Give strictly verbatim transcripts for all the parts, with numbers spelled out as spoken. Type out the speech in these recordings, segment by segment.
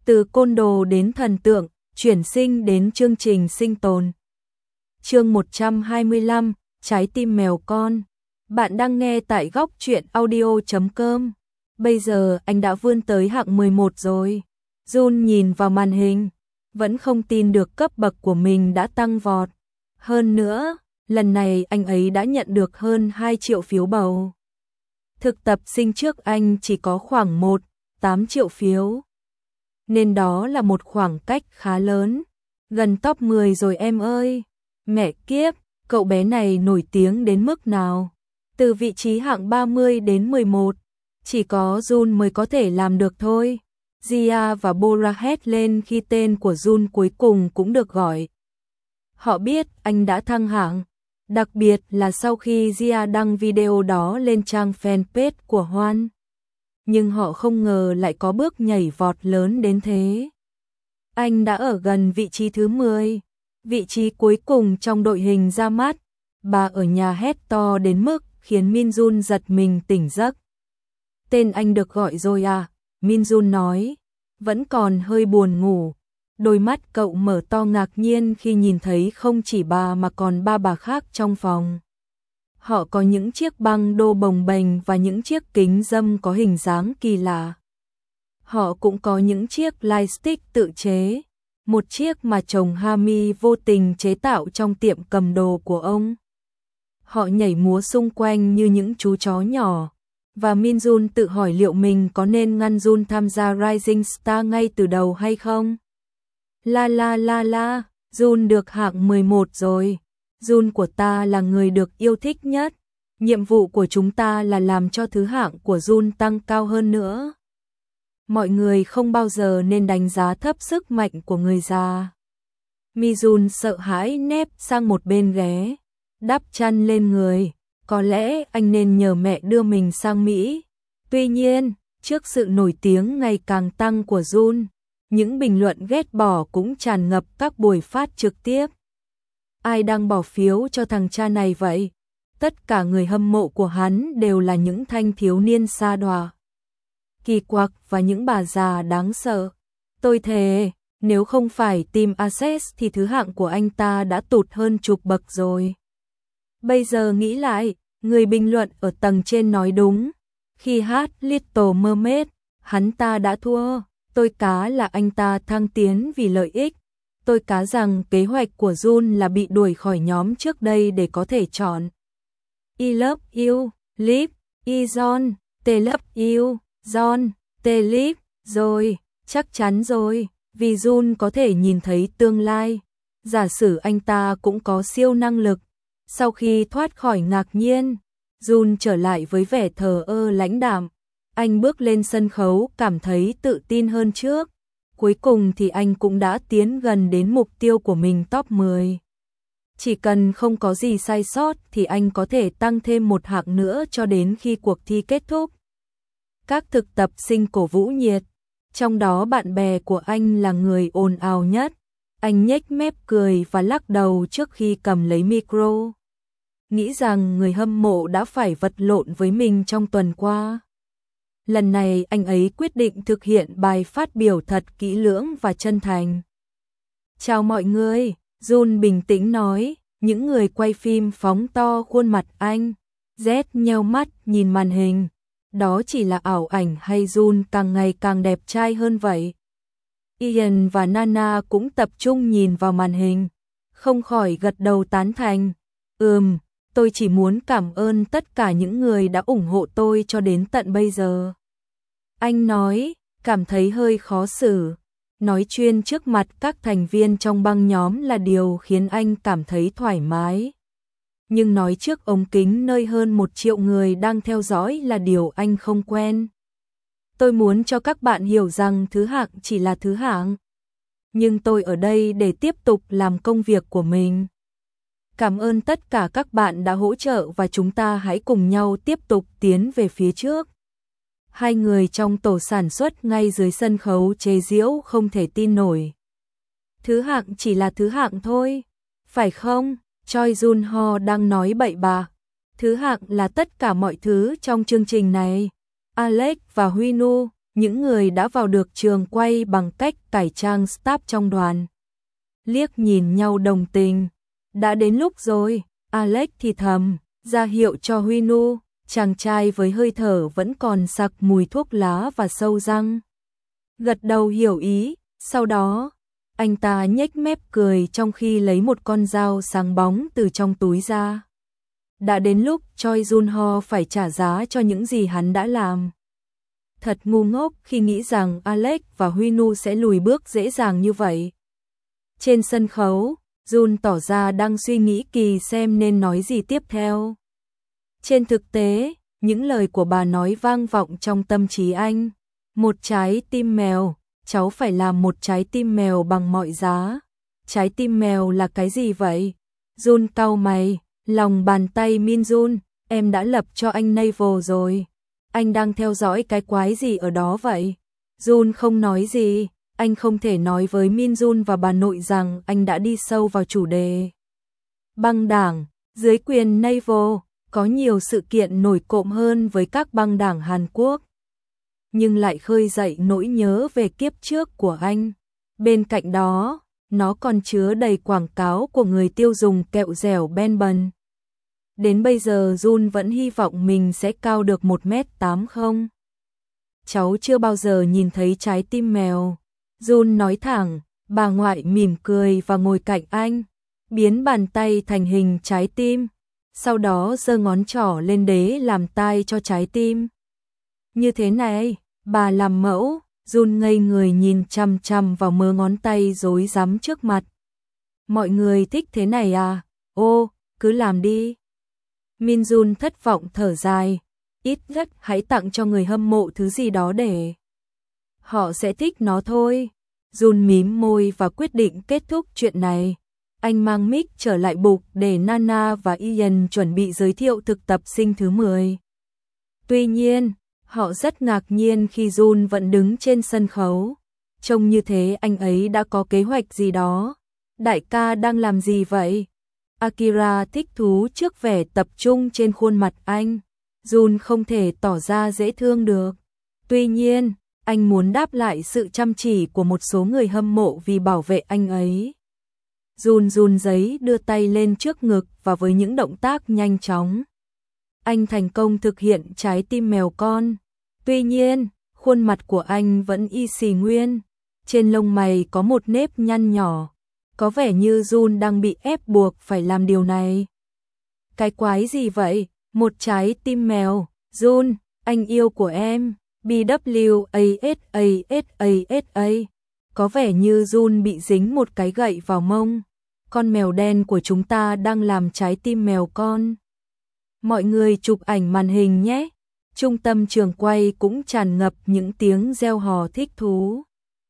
Từ côn đồ đến thần tượng, chuyển sinh đến chương trình sinh tồn. Chương một trăm hai mươi lăm, Trái tim mèo con. Bạn đang nghe tại góc truyện audio chấm com. Bây giờ anh đã vươn tới hạng mười một rồi. Jun nhìn vào màn hình, vẫn không tin được cấp bậc của mình đã tăng vọt. Hơn nữa, lần này anh ấy đã nhận được hơn hai triệu phiếu bầu. Thực tập sinh trước anh chỉ có khoảng một phẩy tám triệu phiếu. Nên đó là một khoảng cách khá lớn. Gần top mười rồi em ơi. Mẹ kiếp, cậu bé này nổi tiếng đến mức nào? Từ vị trí hạng ba mươi đến mười một, chỉ có Jun mới có thể làm được thôi. Gia và Bora hét lên khi tên của Jun cuối cùng cũng được gọi. Họ biết anh đã thăng hạng, đặc biệt là sau khi Gia đăng video đó lên trang fanpage của Hoan. Nhưng họ không ngờ lại có bước nhảy vọt lớn đến thế. Anh đã ở gần vị trí thứ mười, vị trí cuối cùng trong đội hình ra mắt. Bà ở nhà hét to đến mức khiến Min Jun giật mình tỉnh giấc. Tên anh được gọi rồi à? Min Jun nói, vẫn còn hơi buồn ngủ. Đôi mắt cậu mở to ngạc nhiên khi nhìn thấy không chỉ bà mà còn ba bà khác trong phòng. Họ có những chiếc băng đô bồng bềnh và những chiếc kính râm có hình dáng kỳ lạ. Họ cũng có những chiếc lightstick tự chế, một chiếc mà chồng Hami vô tình chế tạo trong tiệm cầm đồ của ông. Họ nhảy múa xung quanh như những chú chó nhỏ, và Min Jun tự hỏi liệu mình có nên ngăn Jun tham gia Rising Star ngay từ đầu hay không. La la la la, Jun được hạng mười một rồi. Jun của ta là người được yêu thích nhất. Nhiệm vụ của chúng ta là làm cho thứ hạng của Jun tăng cao hơn nữa. Mọi người không bao giờ nên đánh giá thấp sức mạnh của người già. Mi Jun sợ hãi nép sang một bên ghé, đắp chăn lên người. Có lẽ anh nên nhờ mẹ đưa mình sang Mỹ. Tuy nhiên, trước sự nổi tiếng ngày càng tăng của Jun, những bình luận ghét bỏ cũng tràn ngập các buổi phát trực tiếp. Ai đang bỏ phiếu cho thằng cha này vậy? Tất cả người hâm mộ của hắn đều là những thanh thiếu niên sa đọa, kỳ quặc và những bà già đáng sợ. Tôi thề, nếu không phải team Access thì thứ hạng của anh ta đã tụt hơn chục bậc rồi. Bây giờ nghĩ lại, người bình luận ở tầng trên nói đúng. Khi hát Little Mermaid, hắn ta đã thua. Tôi cá là anh ta thăng tiến vì lợi ích. Tôi cá rằng kế hoạch của Jun là bị đuổi khỏi nhóm trước đây để có thể chọn I love you, Liv, I John, T love you, John, T Liv, rồi, chắc chắn rồi, vì Jun có thể nhìn thấy tương lai. Giả sử anh ta cũng có siêu năng lực. Sau khi thoát khỏi ngạc nhiên, Jun trở lại với vẻ thờ ơ lãnh đạm. Anh bước lên sân khấu cảm thấy tự tin hơn trước. Cuối cùng thì anh cũng đã tiến gần đến mục tiêu của mình top mười. Chỉ cần không có gì sai sót thì anh có thể tăng thêm một hạng nữa cho đến khi cuộc thi kết thúc. Các thực tập sinh cổ vũ nhiệt, trong đó bạn bè của anh là người ồn ào nhất. Anh nhếch mép cười và lắc đầu trước khi cầm lấy micro. Nghĩ rằng người hâm mộ đã phải vật lộn với mình trong tuần qua. Lần này anh ấy quyết định thực hiện bài phát biểu thật kỹ lưỡng và chân thành. Chào mọi người, Jun bình tĩnh nói, những người quay phim phóng to khuôn mặt anh. Z nheo mắt nhìn màn hình, đó chỉ là ảo ảnh hay Jun càng ngày càng đẹp trai hơn vậy? Ian và Nana cũng tập trung nhìn vào màn hình, không khỏi gật đầu tán thành. Ừm, tôi chỉ muốn cảm ơn tất cả những người đã ủng hộ tôi cho đến tận bây giờ. Anh nói, cảm thấy hơi khó xử. Nói chuyên trước mặt các thành viên trong băng nhóm là điều khiến anh cảm thấy thoải mái. Nhưng nói trước ống kính nơi hơn một triệu người đang theo dõi là điều anh không quen. Tôi muốn cho các bạn hiểu rằng thứ hạng chỉ là thứ hạng. Nhưng tôi ở đây để tiếp tục làm công việc của mình. Cảm ơn tất cả các bạn đã hỗ trợ và chúng ta hãy cùng nhau tiếp tục tiến về phía trước. Hai người trong tổ sản xuất ngay dưới sân khấu chế giễu không thể tin nổi. Thứ hạng chỉ là thứ hạng thôi, phải không? Choi Jun Ho đang nói bậy bạ. Thứ hạng là tất cả mọi thứ trong chương trình này. Alex và Huy Nu, những người đã vào được trường quay bằng cách cải trang staff trong đoàn. Liếc nhìn nhau đồng tình. Đã đến lúc rồi, Alex thì thầm, ra hiệu cho Huy Nu, chàng trai với hơi thở vẫn còn sặc mùi thuốc lá và sâu răng. Gật đầu hiểu ý, sau đó, anh ta nhếch mép cười trong khi lấy một con dao sáng bóng từ trong túi ra. Đã đến lúc Choi Jun-ho phải trả giá cho những gì hắn đã làm. Thật ngu ngốc khi nghĩ rằng Alex và Huy Nu sẽ lùi bước dễ dàng như vậy. Trên sân khấu, Jun tỏ ra đang suy nghĩ kỳ xem nên nói gì tiếp theo. Trên thực tế, những lời của bà nói vang vọng trong tâm trí anh. Một trái tim mèo, cháu phải làm một trái tim mèo bằng mọi giá. Trái tim mèo là cái gì vậy? Jun cau mày, lòng bàn tay Min Jun, em đã lập cho anh navel rồi. Anh đang theo dõi cái quái gì ở đó vậy? Jun không nói gì, anh không thể nói với Min Jun và bà nội rằng anh đã đi sâu vào chủ đề. Băng đảng, dưới quyền navel, có nhiều sự kiện nổi cộm hơn với các băng đảng Hàn Quốc. Nhưng lại khơi dậy nỗi nhớ về kiếp trước của anh. Bên cạnh đó, nó còn chứa đầy quảng cáo của người tiêu dùng kẹo dẻo Ben Bần. Đến bây giờ Jun vẫn hy vọng mình sẽ cao được một mét tám không. Cháu chưa bao giờ nhìn thấy trái tim mèo. Jun nói thẳng, bà ngoại mỉm cười và ngồi cạnh anh, biến bàn tay thành hình trái tim, sau đó giơ ngón trỏ lên đế làm tai cho trái tim. Như thế này, bà làm mẫu, Jun ngây người nhìn chằm chằm vào mớ ngón tay rối rắm trước mặt. Mọi người thích thế này à? Ô, cứ làm đi. Min Jun thất vọng thở dài, ít nhất hãy tặng cho người hâm mộ thứ gì đó để họ sẽ thích nó thôi. Jun mím môi và quyết định kết thúc chuyện này. Anh mang mic trở lại bục để Nana và Ian chuẩn bị giới thiệu thực tập sinh thứ mười. Tuy nhiên, họ rất ngạc nhiên khi Jun vẫn đứng trên sân khấu. Trông như thế anh ấy đã có kế hoạch gì đó. Đại ca đang làm gì vậy? Akira thích thú trước vẻ tập trung trên khuôn mặt anh. Jun không thể tỏ ra dễ thương được. Tuy nhiên, anh muốn đáp lại sự chăm chỉ của một số người hâm mộ vì bảo vệ anh ấy. Jun run giấy đưa tay lên trước ngực và với những động tác nhanh chóng, anh thành công thực hiện trái tim mèo con. Tuy nhiên, khuôn mặt của anh vẫn y xì nguyên. Trên lông mày có một nếp nhăn nhỏ. Có vẻ như Jun đang bị ép buộc phải làm điều này. Cái quái gì vậy? Một trái tim mèo. Jun, anh yêu của em. bê vê a ét a ét a ét a. Có vẻ như Jun bị dính một cái gậy vào mông. Con mèo đen của chúng ta đang làm trái tim mèo con. Mọi người chụp ảnh màn hình nhé. Trung tâm trường quay cũng tràn ngập những tiếng reo hò thích thú.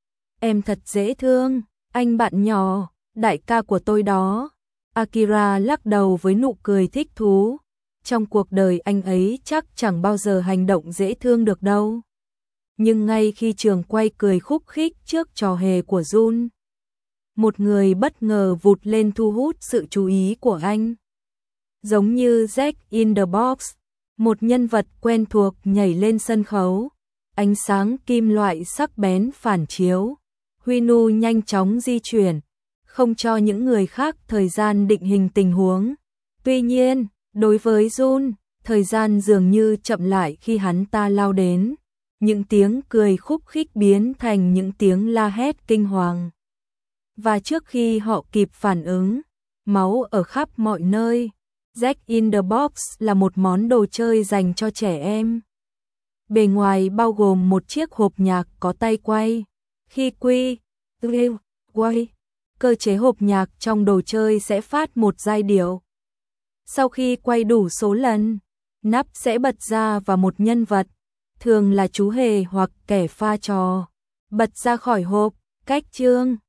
Em thật dễ thương, anh bạn nhỏ, đại ca của tôi đó. Akira lắc đầu với nụ cười thích thú. Trong cuộc đời anh ấy chắc chẳng bao giờ hành động dễ thương được đâu. Nhưng ngay khi trường quay cười khúc khích trước trò hề của Jun, một người bất ngờ vụt lên thu hút sự chú ý của anh. Giống như Jack in the Box, một nhân vật quen thuộc nhảy lên sân khấu. Ánh sáng kim loại sắc bén phản chiếu. Huy Nu nhanh chóng di chuyển, không cho những người khác thời gian định hình tình huống. Tuy nhiên, đối với Jun, thời gian dường như chậm lại khi hắn ta lao đến. Những tiếng cười khúc khích biến thành những tiếng la hét kinh hoàng. Và trước khi họ kịp phản ứng, máu ở khắp mọi nơi. Jack in the Box là một món đồ chơi dành cho trẻ em. Bề ngoài bao gồm một chiếc hộp nhạc có tay quay. Khi quy, quay, cơ chế hộp nhạc trong đồ chơi sẽ phát một giai điệu. Sau khi quay đủ số lần, nắp sẽ bật ra và một nhân vật, thường là chú hề hoặc kẻ pha trò, bật ra khỏi hộp. Cách chương